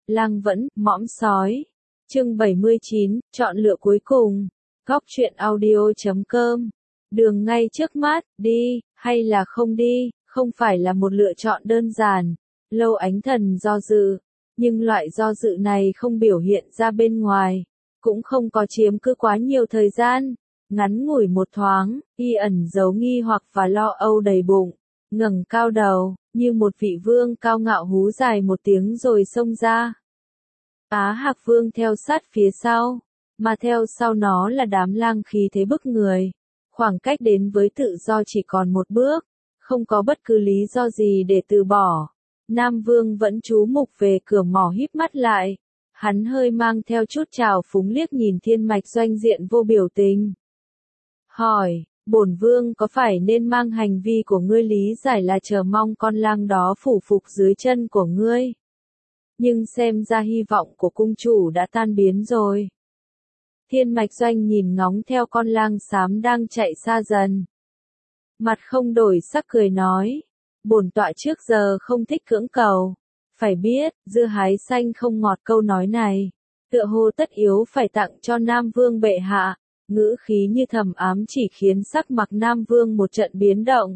Lang vẫn, mõm sói. Chương 79, chọn lựa cuối cùng. Góc truyện audio.com. Đường ngay trước mắt, đi, hay là không đi, không phải là một lựa chọn đơn giản. Lâu Ánh Thần do dự, nhưng loại do dự này không biểu hiện ra bên ngoài, cũng không có chiếm cứ quá nhiều thời gian. Ngắn ngủi một thoáng, y ẩn giấu nghi hoặc và lo âu đầy bụng, ngẩng cao đầu, như một vị vương cao ngạo hú dài một tiếng rồi xông ra. Á Hạc Vương theo sát phía sau, mà theo sau nó là đám lang khí thế bức người. Khoảng cách đến với tự do chỉ còn một bước, không có bất cứ lý do gì để từ bỏ. Nam Vương vẫn chú mục về cửa mỏ híp mắt lại. Hắn hơi mang theo chút trào phúng liếc nhìn Thiên Mạch Doanh diện vô biểu tình. Hỏi, bổn vương có phải nên mang hành vi của ngươi lý giải là chờ mong con lang đó phủ phục dưới chân của ngươi? Nhưng xem ra hy vọng của cung chủ đã tan biến rồi. Thiên Mạch Doanh nhìn ngóng theo con lang xám đang chạy xa dần. Mặt không đổi sắc cười nói, bổn tọa trước giờ không thích cưỡng cầu. Phải biết, dưa hái xanh không ngọt câu nói này. Tựa hồ tất yếu phải tặng cho Nam Vương bệ hạ. Ngữ khí như thầm ám chỉ khiến sắc mặt Nam Vương một trận biến động.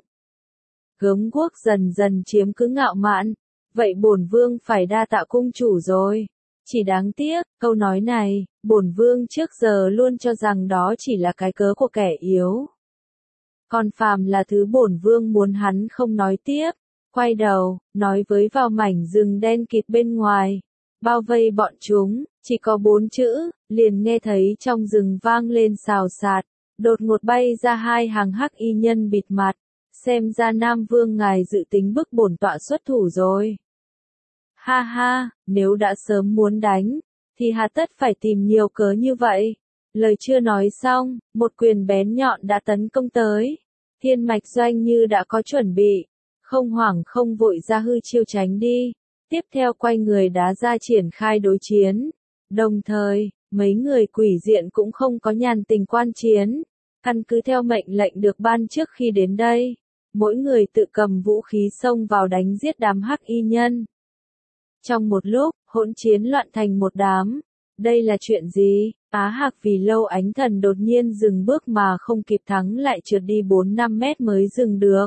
Gớm guốc dần dần chiếm cứ ngạo mạn. Vậy bổn vương phải đa tạ cung chủ rồi. Chỉ đáng tiếc, câu nói này, bổn vương trước giờ luôn cho rằng đó chỉ là cái cớ của kẻ yếu. Còn phàm là thứ bổn vương muốn hắn không nói tiếp. Quay đầu, nói với vào mảnh rừng đen kịt bên ngoài. Bao vây bọn chúng, chỉ có 4 chữ, liền nghe thấy trong rừng vang lên xào xạc. Đột ngột bay ra 2 hàng hắc y nhân bịt mặt. Xem ra Nam Vương ngài dự tính bức bổn tọa xuất thủ rồi. Ha ha, nếu đã sớm muốn đánh, thì hà tất phải tìm nhiều cớ như vậy. Lời chưa nói xong, một quyền bén nhọn đã tấn công tới. Thiên Mạch Doanh như đã có chuẩn bị, không hoảng không vội ra hư chiêu tránh đi. Tiếp theo quay người đá ra triển khai đối chiến. Đồng thời, mấy người quỷ diện cũng không có nhàn tình quan chiến. Căn cứ theo mệnh lệnh được ban trước khi đến đây, mỗi người tự cầm vũ khí xông vào đánh giết đám hắc y nhân. Trong một lúc, hỗn chiến loạn thành một đám. Đây là chuyện gì? Á Hạc vì Lâu Ánh Thần đột nhiên dừng bước mà không kịp thắng lại trượt đi 4-5 mét mới dừng được.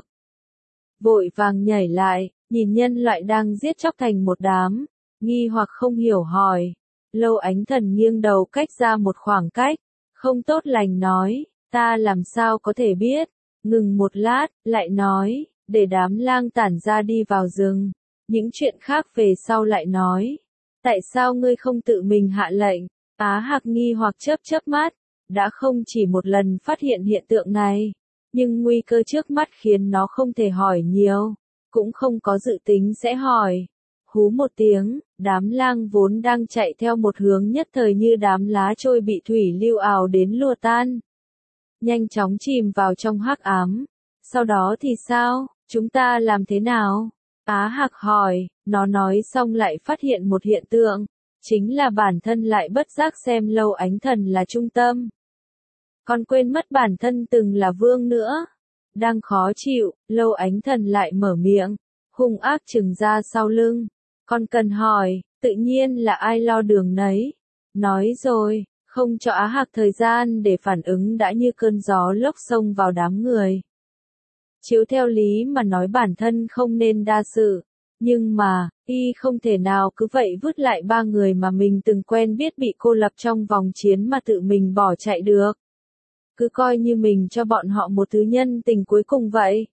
Vội vàng nhảy lại, nhìn nhân loại đang giết chóc thành một đám, nghi hoặc không hiểu hỏi. Lâu Ánh Thần nghiêng đầu cách ra một khoảng cách, không tốt lành nói, ta làm sao có thể biết. Ngừng một lát, lại nói, để đám lang tản ra đi vào rừng. Những chuyện khác về sau lại nói. Tại sao ngươi không tự mình hạ lệnh? Á Hạc nghi hoặc chớp mắt. Đã không chỉ một lần phát hiện hiện tượng này. Nhưng nguy cơ trước mắt khiến nó không thể hỏi nhiều. Cũng không có dự tính sẽ hỏi. Hú một tiếng, đám lang vốn đang chạy theo một hướng nhất thời như đám lá trôi bị thủy lưu ào đến lùa tan. Nhanh chóng chìm vào trong hắc ám. Sau đó thì sao? Chúng ta làm thế nào? Á Hạc hỏi, nó nói xong lại phát hiện một hiện tượng, chính là bản thân lại bất giác xem Lâu Ánh Thần là trung tâm. Còn quên mất bản thân từng là vương nữa. Đang khó chịu, Lâu Ánh Thần lại mở miệng, hung ác trừng ra sau lưng. Còn cần hỏi, tự nhiên là ai lo đường nấy. Nói rồi, không cho Á Hạc thời gian để phản ứng đã như cơn gió lốc xông vào đám người. Chiếu theo lý mà nói bản thân không nên đa sự, nhưng mà, y không thể nào cứ vậy vứt lại 3 người mà mình từng quen biết bị cô lập trong vòng chiến mà tự mình bỏ chạy được. Cứ coi như mình cho bọn họ một thứ nhân tình cuối cùng vậy.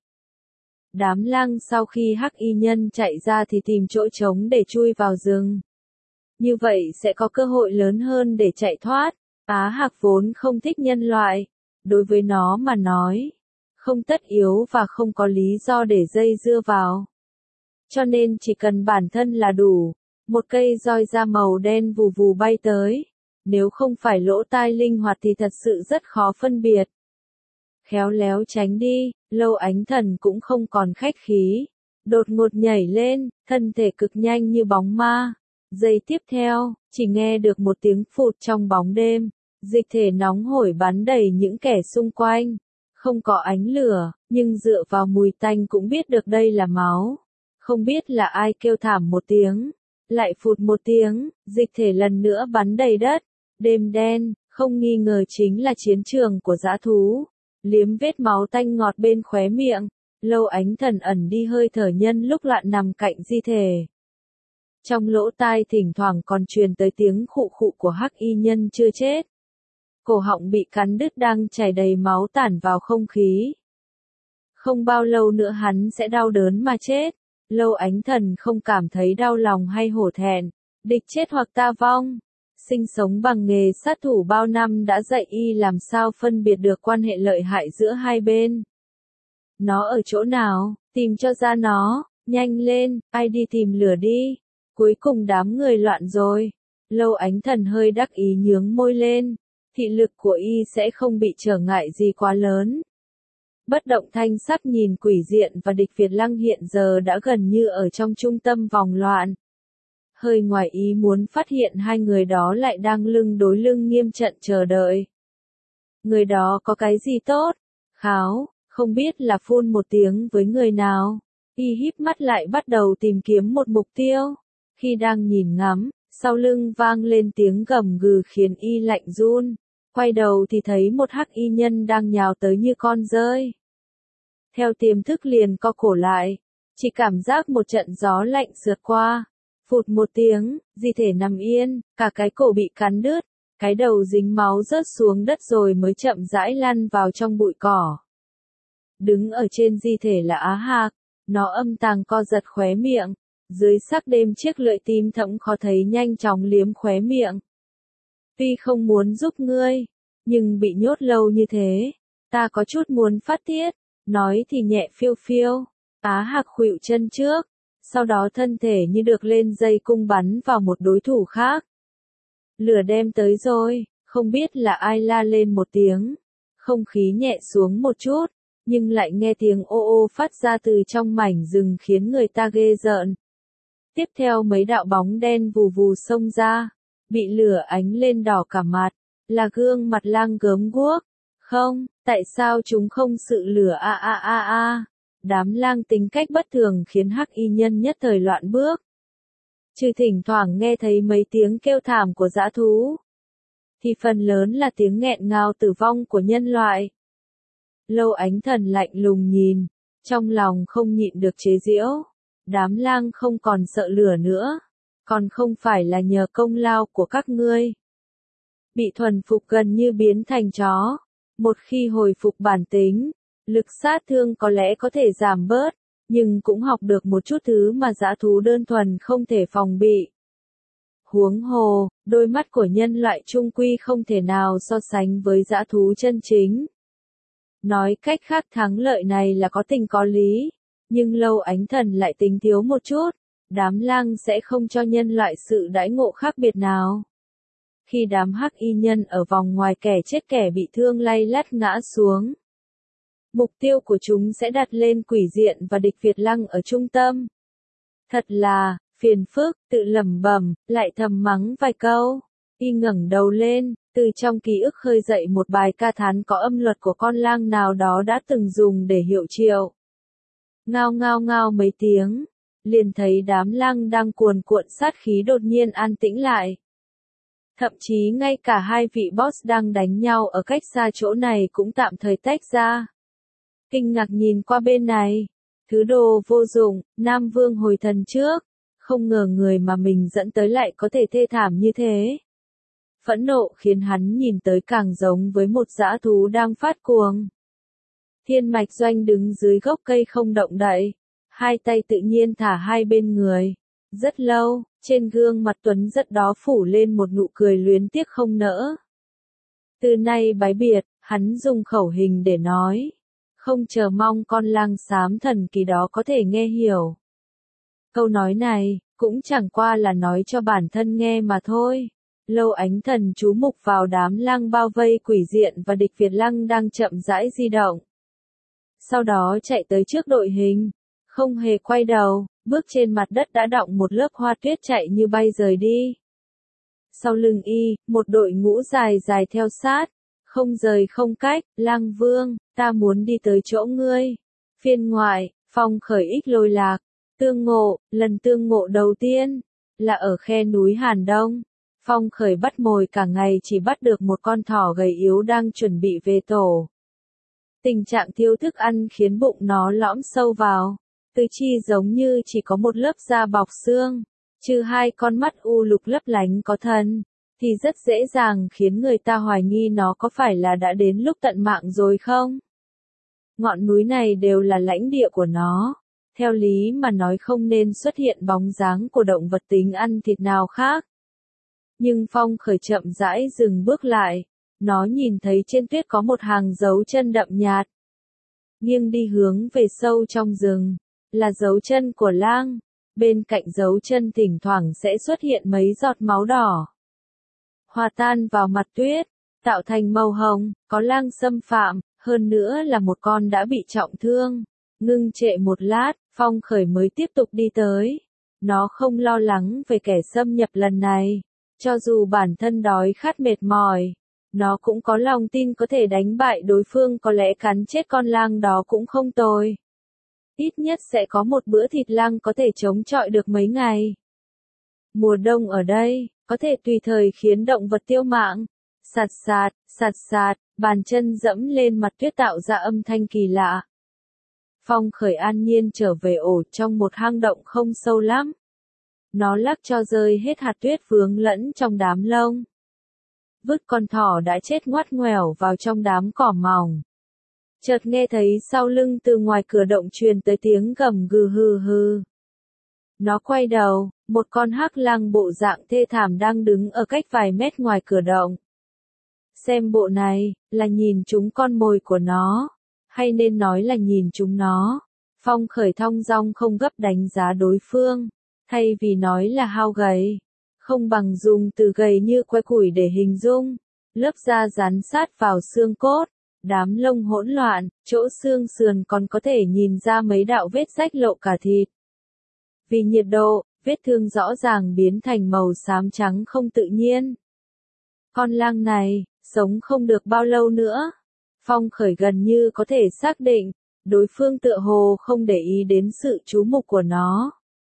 Đám lang sau khi hắc y nhân chạy ra thì tìm chỗ trống để chui vào rừng. Như vậy sẽ có cơ hội lớn hơn để chạy thoát. Á Hạc vốn không thích nhân loại. Đối với nó mà nói, không tất yếu và không có lý do để dây dưa vào. Cho nên chỉ cần bản thân là đủ. Một cây roi da màu đen vù vù bay tới. Nếu không phải lỗ tai linh hoạt thì thật sự rất khó phân biệt. Khéo léo tránh đi, Lâu Ánh Thần cũng không còn khách khí. Đột ngột nhảy lên, thân thể cực nhanh như bóng ma. Giây tiếp theo, chỉ nghe được một tiếng phụt trong bóng đêm. Dịch thể nóng hổi bắn đầy những kẻ xung quanh. Không có ánh lửa, nhưng dựa vào mùi tanh cũng biết được đây là máu. Không biết là ai kêu thảm một tiếng. lại phụt một tiếng, dịch thể lần nữa bắn đầy đất. Đêm đen, không nghi ngờ chính là chiến trường của dã thú. Liếm vết máu tanh ngọt bên khóe miệng, Lâu Ánh Thần ẩn đi hơi thở nhân lúc loạn nằm cạnh di thể. Trong lỗ tai thỉnh thoảng còn truyền tới tiếng khụ khụ của hắc y nhân chưa chết. Cổ họng bị cắn đứt đang chảy đầy máu tản vào không khí. Không bao lâu nữa hắn sẽ đau đớn mà chết. Lâu Ánh Thần không cảm thấy đau lòng hay hổ thẹn. Địch chết hoặc ta vong. Sinh sống bằng nghề sát thủ bao năm đã dạy y làm sao phân biệt được quan hệ lợi hại giữa hai bên. Nó ở chỗ nào, tìm cho ra nó, nhanh lên, ai đi tìm lửa đi. Cuối cùng đám người loạn rồi. Lâu Ánh Thần hơi đắc ý nhướng môi lên. Thị lực của y sẽ không bị trở ngại gì quá lớn. Bất động thanh sắc nhìn Quỷ Diện và Địch Việt Lăng hiện giờ đã gần như ở trong trung tâm vòng loạn. Hơi ngoài ý muốn phát hiện hai người đó lại đang lưng đối lưng nghiêm trận chờ đợi. Người đó có cái gì tốt? Kháo, không biết là phun một tiếng với người nào. Y híp mắt lại bắt đầu tìm kiếm một mục tiêu. Khi đang nhìn ngắm, sau lưng vang lên tiếng gầm gừ khiến y lạnh run. Quay đầu thì thấy một hắc y nhân đang nhào tới như con dơi. Theo tiềm thức liền co cổ lại, chỉ cảm giác một trận gió lạnh sượt qua. Phụt một tiếng, di thể nằm yên, cả cái cổ bị cắn đứt, cái đầu dính máu rớt xuống đất rồi mới chậm rãi lăn vào trong bụi cỏ. Đứng ở trên di thể là Á Hạc, nó âm tàng co giật khóe miệng, dưới sắc đêm chiếc lưỡi tím thẫm khó thấy nhanh chóng liếm khóe miệng. Tuy không muốn giúp ngươi, nhưng bị nhốt lâu như thế, ta có chút muốn phát tiết, nói thì nhẹ phiêu phiêu. Á Hạc khuỵu chân trước, sau đó thân thể như được lên dây cung bắn vào một đối thủ khác. Lửa đem tới rồi, không biết là ai la lên một tiếng. Không khí nhẹ xuống một chút, nhưng lại nghe tiếng ô ô phát ra từ trong mảnh rừng khiến người ta ghê rợn. Tiếp theo mấy đạo bóng đen vù vù xông ra, bị lửa ánh lên đỏ cả mặt, là gương mặt Lang gớm guốc. Không, tại sao chúng không sự lửa a a a a. Đám lang tính cách bất thường khiến hắc y nhân nhất thời loạn bước. Trừ thỉnh thoảng nghe thấy mấy tiếng kêu thảm của dã thú, thì phần lớn là tiếng nghẹn ngào tử vong của nhân loại. Lâu Ánh Thần lạnh lùng nhìn, trong lòng không nhịn được chế giễu. Đám lang không còn sợ lửa nữa, còn không phải là nhờ công lao của các ngươi. Bị thuần phục gần như biến thành chó. Một khi hồi phục bản tính, lực sát thương có lẽ có thể giảm bớt, nhưng cũng học được một chút thứ mà dã thú đơn thuần không thể phòng bị. Huống hồ, đôi mắt của nhân loại trung quy không thể nào so sánh với dã thú chân chính. Nói cách khác thắng lợi này là có tình có lý, nhưng Lâu Ánh Thần lại tính thiếu một chút, đám lang sẽ không cho nhân loại sự đãi ngộ khác biệt nào. Khi đám hắc y nhân ở vòng ngoài kẻ chết kẻ bị thương lay lắt ngã xuống, mục tiêu của chúng sẽ đặt lên Quỷ Diện và Địch Việt Lăng ở trung tâm. Thật là phiền phức, tự lẩm bẩm, lại thầm mắng vài câu. Y ngẩng đầu lên, từ trong ký ức khơi dậy một bài ca thán có âm luật của con lang nào đó đã từng dùng để hiệu triệu. Ngao ngao ngao mấy tiếng, liền thấy đám lang đang cuồn cuộn sát khí đột nhiên an tĩnh lại. Thậm chí ngay cả hai vị boss đang đánh nhau ở cách xa chỗ này cũng tạm thời tách ra. Kinh ngạc nhìn qua bên này, thứ đồ vô dụng, Nam Vương hồi thần trước, không ngờ người mà mình dẫn tới lại có thể thê thảm như thế. Phẫn nộ khiến hắn nhìn tới càng giống với một dã thú đang phát cuồng. Thiên Mạch Doanh đứng dưới gốc cây không động đậy, hai tay tự nhiên thả hai bên người. Rất lâu, trên gương mặt tuấn giật đó phủ lên một nụ cười luyến tiếc không nỡ. Từ nay bái biệt, hắn dùng khẩu hình để nói. Không chờ mong con lang xám thần kỳ đó có thể nghe hiểu. Câu nói này, cũng chẳng qua là nói cho bản thân nghe mà thôi. Lâu Ánh Thần chú mục vào đám lang bao vây Quỷ Diện và Địch Việt Lăng đang chậm rãi di động. Sau đó chạy tới trước đội hình, không hề quay đầu, bước trên mặt đất đã đọng một lớp hoa tuyết chạy như bay rời đi. Sau lưng y, một đội ngũ dài dài theo sát, không rời không cách. Lang Vương, ta muốn đi tới chỗ ngươi. Phiên ngoại, phong khởi ích lôi lạc, tương ngộ, lần tương ngộ đầu tiên. là ở khe núi Hàn Đông. Phong Khởi bắt mồi cả ngày chỉ bắt được một con thỏ gầy yếu đang chuẩn bị về tổ. Tình trạng thiếu thức ăn khiến bụng nó lõm sâu vào, tứ chi giống như chỉ có một lớp da bọc xương, trừ hai con mắt u lục lấp lánh có thần, thì rất dễ dàng khiến người ta hoài nghi nó có phải là đã đến lúc tận mạng rồi không? Ngọn núi này đều là lãnh địa của nó. Theo lý mà nói không nên xuất hiện bóng dáng của động vật tính ăn thịt nào khác. Nhưng Phong Khởi chậm rãi dừng bước lại. Nó nhìn thấy trên tuyết có một hàng dấu chân đậm nhạt. Nghiêng đi hướng về sâu trong rừng. Là dấu chân của lang. Bên cạnh dấu chân thỉnh thoảng sẽ xuất hiện mấy giọt máu đỏ. Hòa tan vào mặt tuyết. Tạo thành màu hồng, có lang xâm phạm. Hơn nữa là một con đã bị trọng thương. Ngưng trệ một lát, Phong Khởi mới tiếp tục đi tới. Nó không lo lắng về kẻ xâm nhập lần này. Cho dù bản thân đói khát mệt mỏi, nó cũng có lòng tin có thể đánh bại đối phương, có lẽ cắn chết con lang đó cũng không tồi. Ít nhất sẽ có một bữa thịt lang có thể chống chọi được mấy ngày. Mùa đông ở đây, có thể tùy thời khiến động vật tiêu mạng. Sạt sạt, bàn chân dẫm lên mặt tuyết tạo ra âm thanh kỳ lạ. Phong Khởi an nhiên trở về ổ trong một hang động không sâu lắm. Nó lắc cho rơi hết hạt tuyết vướng lẫn trong đám lông. Vứt con thỏ đã chết ngoắt ngoẻo vào trong đám cỏ mỏng. Chợt nghe thấy sau lưng từ ngoài cửa động truyền tới tiếng gầm gừ hừ hừ. Nó quay đầu, một con hắc lang bộ dạng thê thảm đang đứng ở cách vài mét ngoài cửa động. Xem bộ này, là nhìn chúng con mồi của nó, hay nên nói là nhìn chúng nó. Phong Khởi thong dong không gấp đánh giá đối phương, thay vì nói là hao gầy, không bằng dùng từ gầy như que củi để hình dung. Lớp da dán sát vào xương cốt, đám lông hỗn loạn, chỗ xương sườn còn có thể nhìn ra mấy đạo vết rách lộ cả thịt. Vì nhiệt độ, vết thương rõ ràng biến thành màu xám trắng không tự nhiên. Con lang này, sống không được bao lâu nữa. Phong Khởi gần như có thể xác định, đối phương tựa hồ không để ý đến sự chú mục của nó.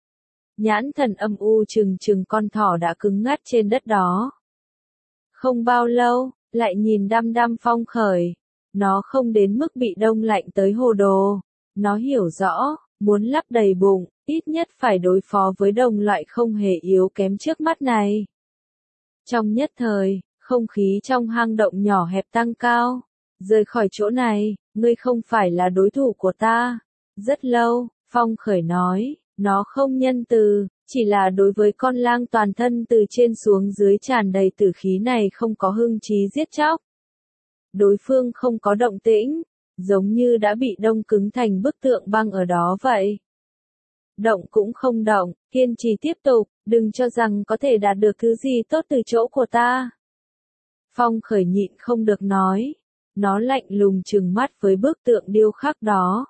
Nhãn thần âm u trừng trừng con thỏ đã cứng ngắt trên đất đó. Không bao lâu, lại nhìn đăm đăm Phong Khởi. Nó không đến mức bị đông lạnh tới hồ đồ. Nó hiểu rõ, muốn lấp đầy bụng, ít nhất phải đối phó với đồng loại không hề yếu kém trước mắt này. Trong nhất thời, không khí trong hang động nhỏ hẹp tăng cao. Rời khỏi chỗ này, ngươi không phải là đối thủ của ta. Rất lâu, Phong Khởi nói, nó không nhân từ, chỉ là đối với con lang toàn thân từ trên xuống dưới tràn đầy tử khí này không có hưng trí giết chóc. Đối phương không có động tĩnh, giống như đã bị đông cứng thành bức tượng băng ở đó vậy. Động cũng không động, kiên trì tiếp tục, đừng cho rằng có thể đạt được thứ gì tốt từ chỗ của ta. Phong Khởi nhịn không được nói. Nó lạnh lùng trừng mắt với bức tượng điêu khắc đó.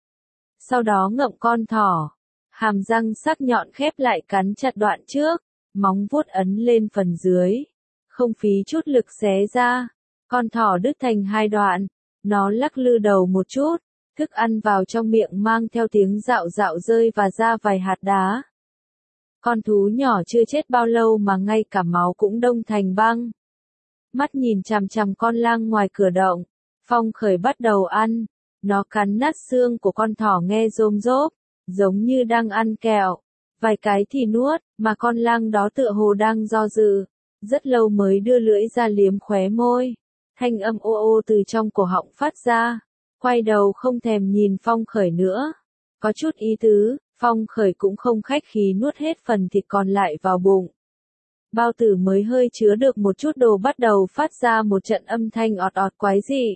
Sau đó ngậm con thỏ. Hàm răng sắc nhọn khép lại cắn chặt đoạn trước. Móng vuốt ấn lên phần dưới. Không phí chút lực xé ra. Con thỏ đứt thành hai đoạn. Nó lắc lư đầu một chút. Thức ăn vào trong miệng mang theo tiếng rạo rạo rơi và ra vài hạt đá. Con thú nhỏ chưa chết bao lâu mà ngay cả máu cũng đông thành băng. Mắt nhìn chằm chằm con lang ngoài cửa động. Phong Khởi bắt đầu ăn. Nó cắn nát xương của con thỏ nghe rôm rốp, giống như đang ăn kẹo. Vài cái thì nuốt, mà con lang đó tựa hồ đang do dự. Rất lâu mới đưa lưỡi ra liếm khóe môi. Thanh âm ô ô từ trong cổ họng phát ra. Quay đầu không thèm nhìn Phong Khởi nữa. Có chút ý tứ, Phong Khởi cũng không khách khí nuốt hết phần thịt còn lại vào bụng. Bao tử mới hơi chứa được một chút đồ bắt đầu phát ra một trận âm thanh ọt ọt quái dị.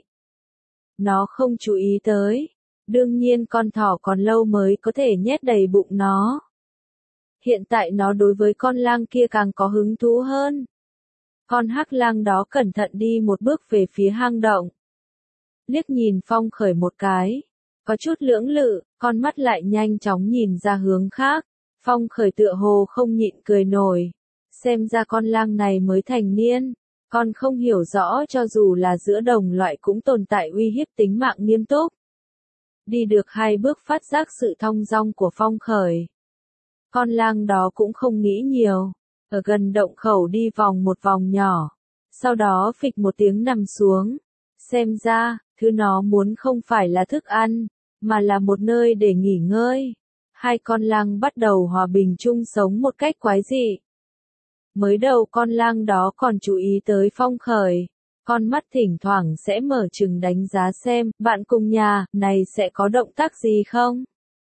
Nó không chú ý tới. Đương nhiên con thỏ còn lâu mới có thể nhét đầy bụng nó. Hiện tại nó đối với con lang kia càng có hứng thú hơn. Con hắc lang đó cẩn thận đi một bước về phía hang động. Liếc nhìn Phong Khởi một cái. Có chút lưỡng lự, con mắt lại nhanh chóng nhìn ra hướng khác. Phong Khởi tựa hồ không nhịn cười nổi. Xem ra con lang này mới thành niên. Con không hiểu rõ cho dù là giữa đồng loại cũng tồn tại uy hiếp tính mạng nghiêm túc. Đi được hai bước phát giác sự thong dong của Phong Khởi. Con lang đó cũng không nghĩ nhiều, ở gần động khẩu đi vòng một vòng nhỏ, sau đó phịch một tiếng nằm xuống. Xem ra, thứ nó muốn không phải là thức ăn, mà là một nơi để nghỉ ngơi. Hai con lang bắt đầu hòa bình chung sống một cách quái dị. Mới đầu con lang đó còn chú ý tới Phong Khởi, con mắt thỉnh thoảng sẽ mở trừng đánh giá xem bạn cùng nhà này sẽ có động tác gì không.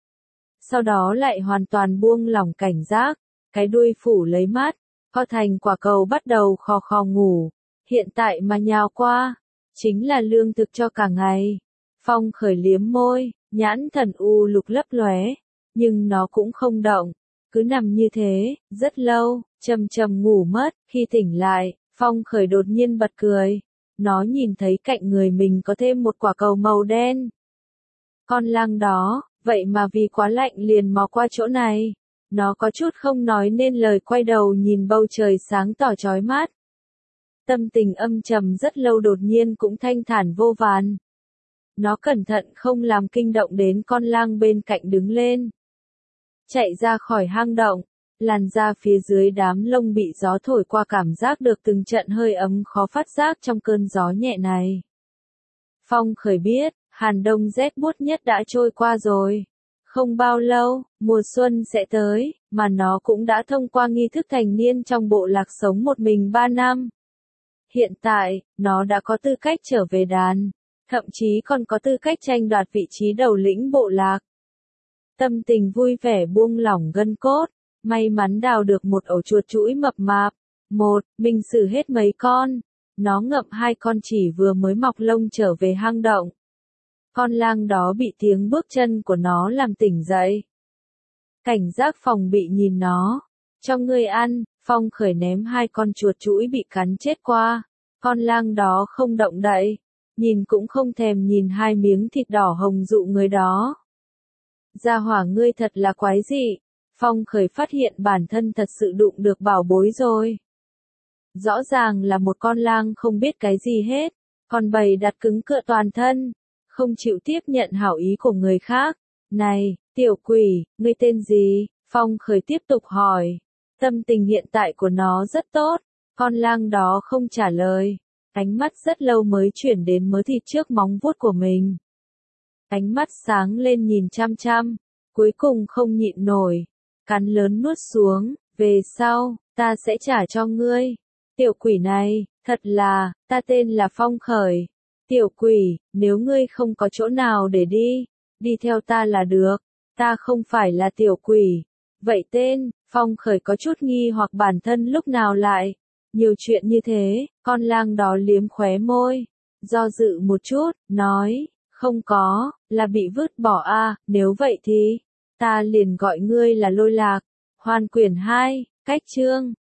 Sau đó lại hoàn toàn buông lỏng cảnh giác, cái đuôi phủ lấy mát, co thành quả cầu bắt đầu khò khò ngủ. Hiện tại mà nhào qua, chính là lương thực cho cả ngày. Phong Khởi liếm môi, nhãn thần u lục lấp lóe, nhưng nó cũng không động, cứ nằm như thế, rất lâu, chầm chầm ngủ mất. Khi tỉnh lại, Phong Khởi đột nhiên bật cười. Nó nhìn thấy cạnh người mình có thêm một quả cầu màu đen. Con lang đó, vậy mà vì quá lạnh liền mò qua chỗ này. Nó có chút không nói nên lời, quay đầu nhìn bầu trời sáng tỏ chói mát. Tâm tình âm trầm rất lâu đột nhiên cũng thanh thản vô vàn. Nó cẩn thận không làm kinh động đến con lang bên cạnh, đứng lên. Chạy ra khỏi hang động, làn da phía dưới đám lông bị gió thổi qua, cảm giác được từng trận hơi ấm khó phát giác trong cơn gió nhẹ này. Phong Khởi biết, Hàn Đông rét buốt nhất đã trôi qua rồi. Không bao lâu, mùa xuân sẽ tới, mà nó cũng đã thông qua nghi thức thành niên trong bộ lạc sống một mình 3 năm. Hiện tại, nó đã có tư cách trở về đàn, thậm chí còn có tư cách tranh đoạt vị trí đầu lĩnh bộ lạc. Tâm tình vui vẻ buông lỏng gân cốt, may mắn đào được một ổ chuột chuỗi mập mạp. Mình xử hết mấy con. Nó ngậm 2 con chỉ vừa mới mọc lông trở về hang động. Con lang đó bị tiếng bước chân của nó làm tỉnh dậy. Cảnh giác phòng bị nhìn nó. Cho ngươi ăn. Phong Khởi ném 2 con chuột chuỗi bị cắn chết qua. Con lang đó không động đậy, nhìn cũng không thèm nhìn 2 miếng thịt đỏ hồng dụ người đó. Gia hỏa ngươi thật là quái dị. Phong Khởi phát hiện bản thân thật sự đụng được bảo bối rồi. Rõ ràng là một con lang không biết cái gì hết, còn bày đặt cứng cựa toàn thân, không chịu tiếp nhận hảo ý của người khác. Này, tiểu quỷ, ngươi tên gì? Phong Khởi tiếp tục hỏi. Tâm tình hiện tại của nó rất tốt. Con lang đó không trả lời. Ánh mắt rất lâu mới chuyển đến mớ thịt trước móng vuốt của mình. Ánh mắt sáng lên nhìn chăm chăm, cuối cùng không nhịn nổi, cắn lớn nuốt xuống. Về sau, ta sẽ trả cho ngươi. Tiểu quỷ này, thật là, ta tên là Phong Khởi. Tiểu quỷ, nếu ngươi không có chỗ nào để đi, đi theo ta là được. Ta không phải là tiểu quỷ. Vậy tên, Phong Khởi có chút nghi hoặc bản thân lúc nào lại nhiều chuyện như thế. Con lang đó liếm khóe môi, do dự một chút, nói, không có, là bị vứt bỏ à, nếu vậy thì, ta liền gọi ngươi là Lôi Lạc. Hoàn quyển 2, cách chương